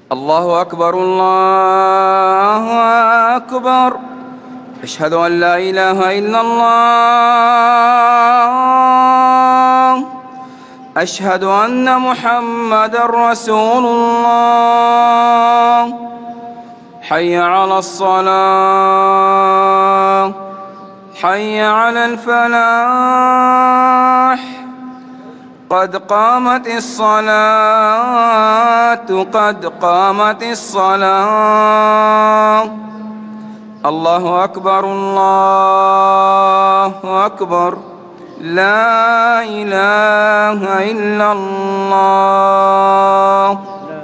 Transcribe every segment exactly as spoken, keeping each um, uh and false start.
الله أكبر الله أكبر. أشهد أن لا إله إلا الله. أشهد أن محمدًا رسول الله. حي على الصلاة، حي على الفلاح. قد قامت الصلاة، قد قامت الصلاة. الله أكبر الله أكبر. لا إله إلا الله.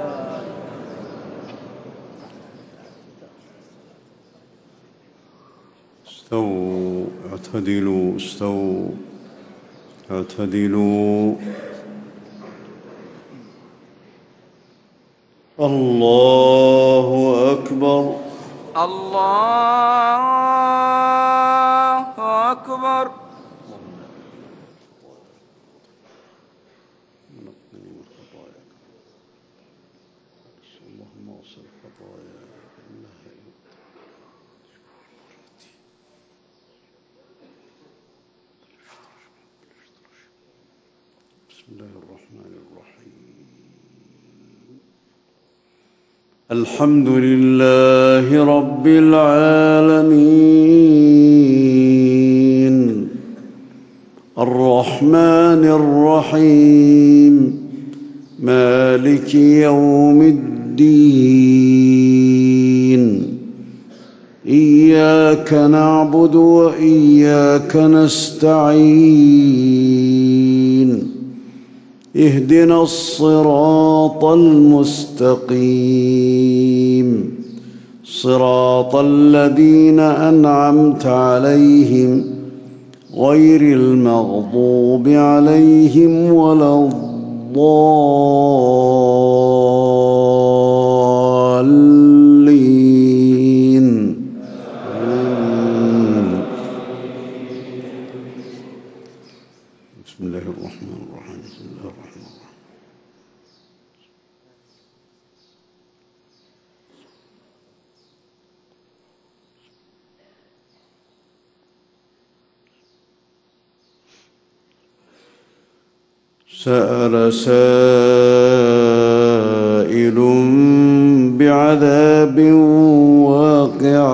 استووا اعتدلوا استووا اعتدلوا. الله أكبر الله أكبر. اللهم اغفر خطايانا إنها بسم الله الرحمن الرحيم. الحمد لله رب العالمين الرحمن الرحيم مالك يوم الدين. إياك نعبد وإياك نستعين. اهدنا الصراط المستقيم صراط الذين أنعمت عليهم غير المغضوب عليهم ولا الضالين. بسم الله الرحمن الرحيم. بسم الله الرحمن الرحيم. سأل سائل بعذاب واقع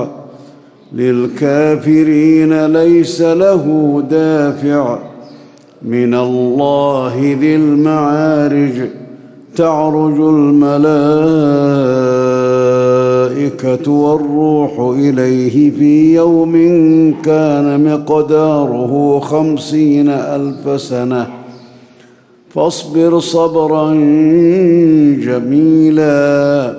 للكافرين ليس له دافع من الله ذي المعارج. تعرج الملائكة والروح إليه في يوم كان مقداره خمسين ألف سنة فاصبر صبرا جميلا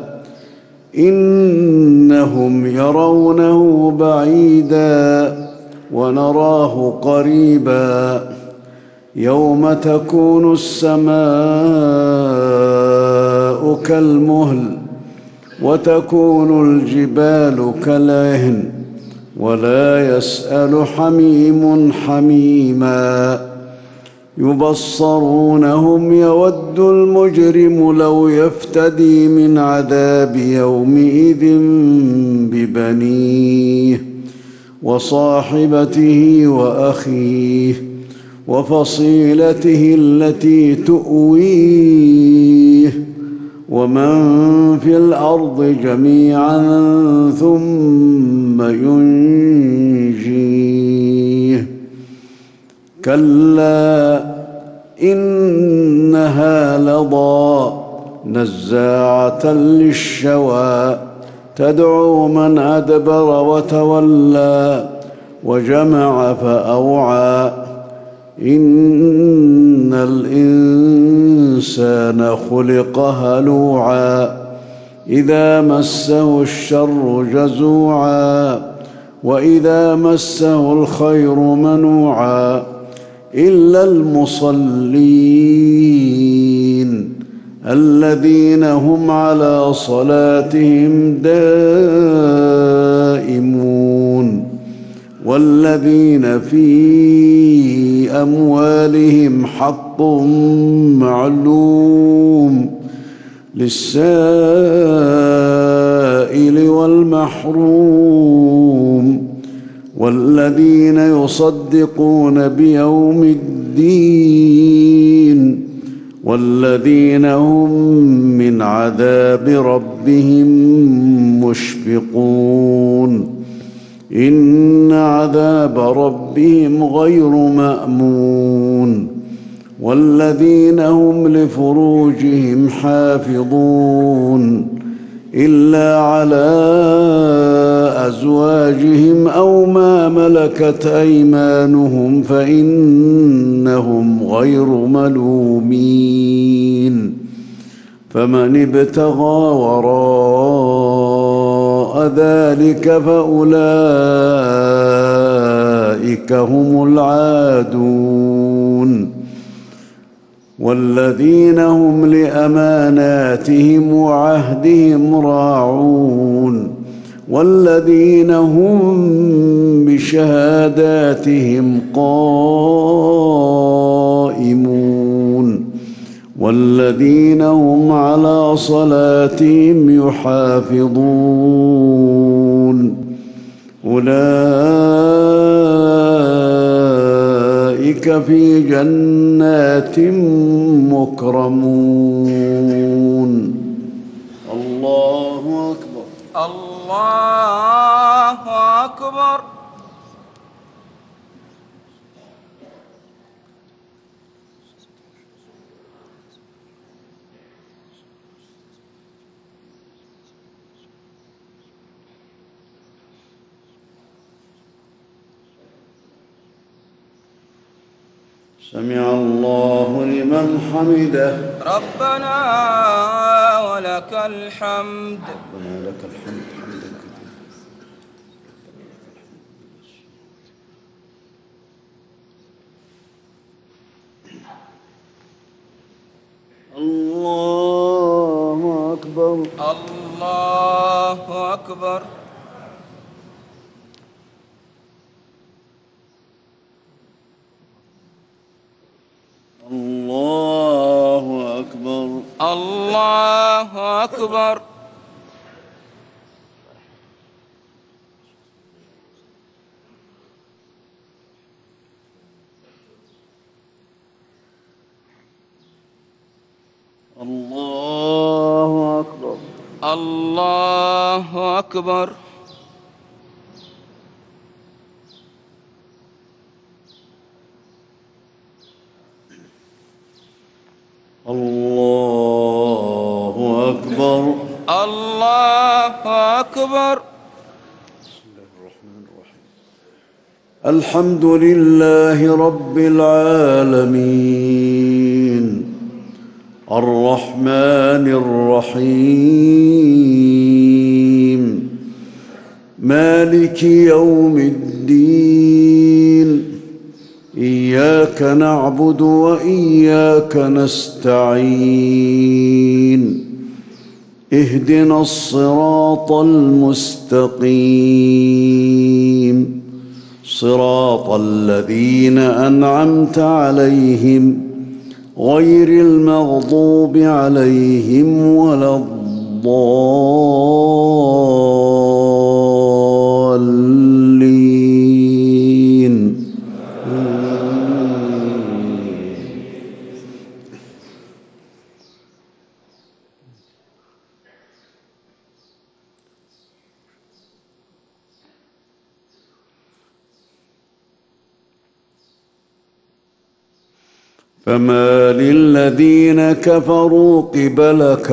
إنهم يرونه بعيدا ونراه قريبا. يوم تكون السماء كالمهل وتكون الجبال كالعهن ولا يسأل حميم حميما. يبصرونهم يود المجرم لو يفتدي من عذاب يومئذ ببنيه وصاحبته وأخيه وفصيلته التي تؤويه ومن في الأرض جميعا ثم ينجيه. كلا إنها لظى نزاعة للشوى تدعو من أدبر وتولى وجمع فأوعى. إن الإنسان خلق هلوعا إذا مسه الشر جزوعا وإذا مسه الخير منوعا إلا المصلين الذين هم على صلاتهم دائمون والذين في أموالهم حق معلوم للسائل والمحروم والذين يصدقون بيوم الدين والذين هم من عذاب ربهم مشفقون إن عذاب ربهم غير مأمون والذين هم لفروجهم حافظون إلا على أزواجهم أو ما ملكت أيمانهم فإنهم غير ملومين فمن ابتغى وراء ذلك فأولئك هم العادون والذين هم لأماناتهم وعهدهم راعون والذين هم بشهاداتهم قائمون والذين هم على صلاتهم يحافظون أولئك في جنات مكرمون. الله أكبر. الله أكبر. سمع الله لمن حمده. ربنا ولك الحمد. ربنا لك الحمد حمدا كثيرا. الله أكبر. الله أكبر. الله أكبر. الله أكبر. الله أكبر. الله أكبر. الله أكبر. الله أكبر. بسم الله الرحمن الرحيم. الحمد لله رب العالمين الرحمن الرحيم مالك يوم الدين إياك نعبد وإياك نستعين اهدنا الصراط المستقيم صراط الذين أنعمت عليهم غير المغضوب عليهم ولا الضالين. فما للذين كفروا قبلك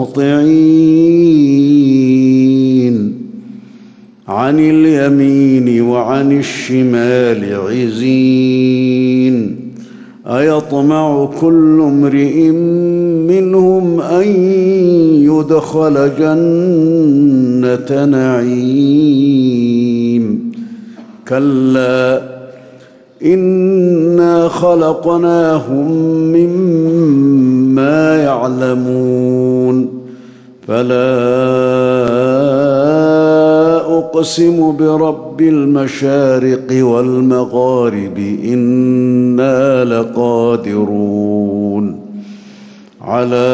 مهطعين عن اليمين وعن الشمال عزين أيطمع كل امرئ منهم أن يدخل جنة نعيم كلا إنا خلقناهم مما يعلمون فلا أقسم برب المشارق والمغارب إنا لقادرون على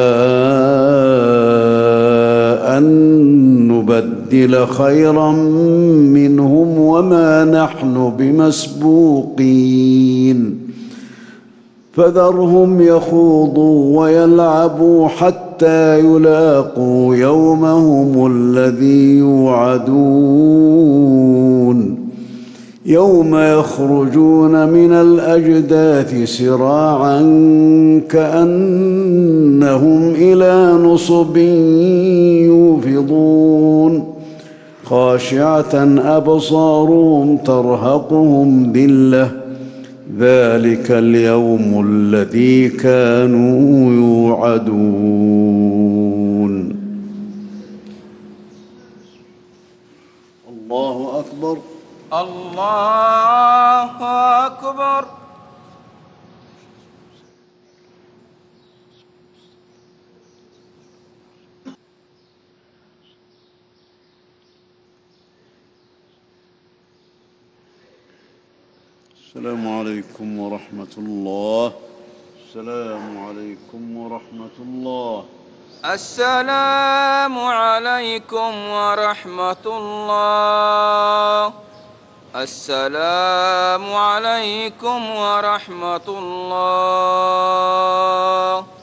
أن نبدل خيرا منهم وما نحن بمسبوقين فذرهم يخوضوا ويلعبوا حتى يلاقوا يومهم الذي يوعدون يوم يخرجون من الأجداث سراعا كأنهم إلى نصب يوفضون خاشعة أبصارهم ترهقهم ذلة ذلك اليوم الذي كانوا يوعدون. الله أكبر. الله أكبر. السلام عليكم ورحمة الله. السلام عليكم ورحمة الله. السلام عليكم ورحمة الله. السلام عليكم ورحمة الله.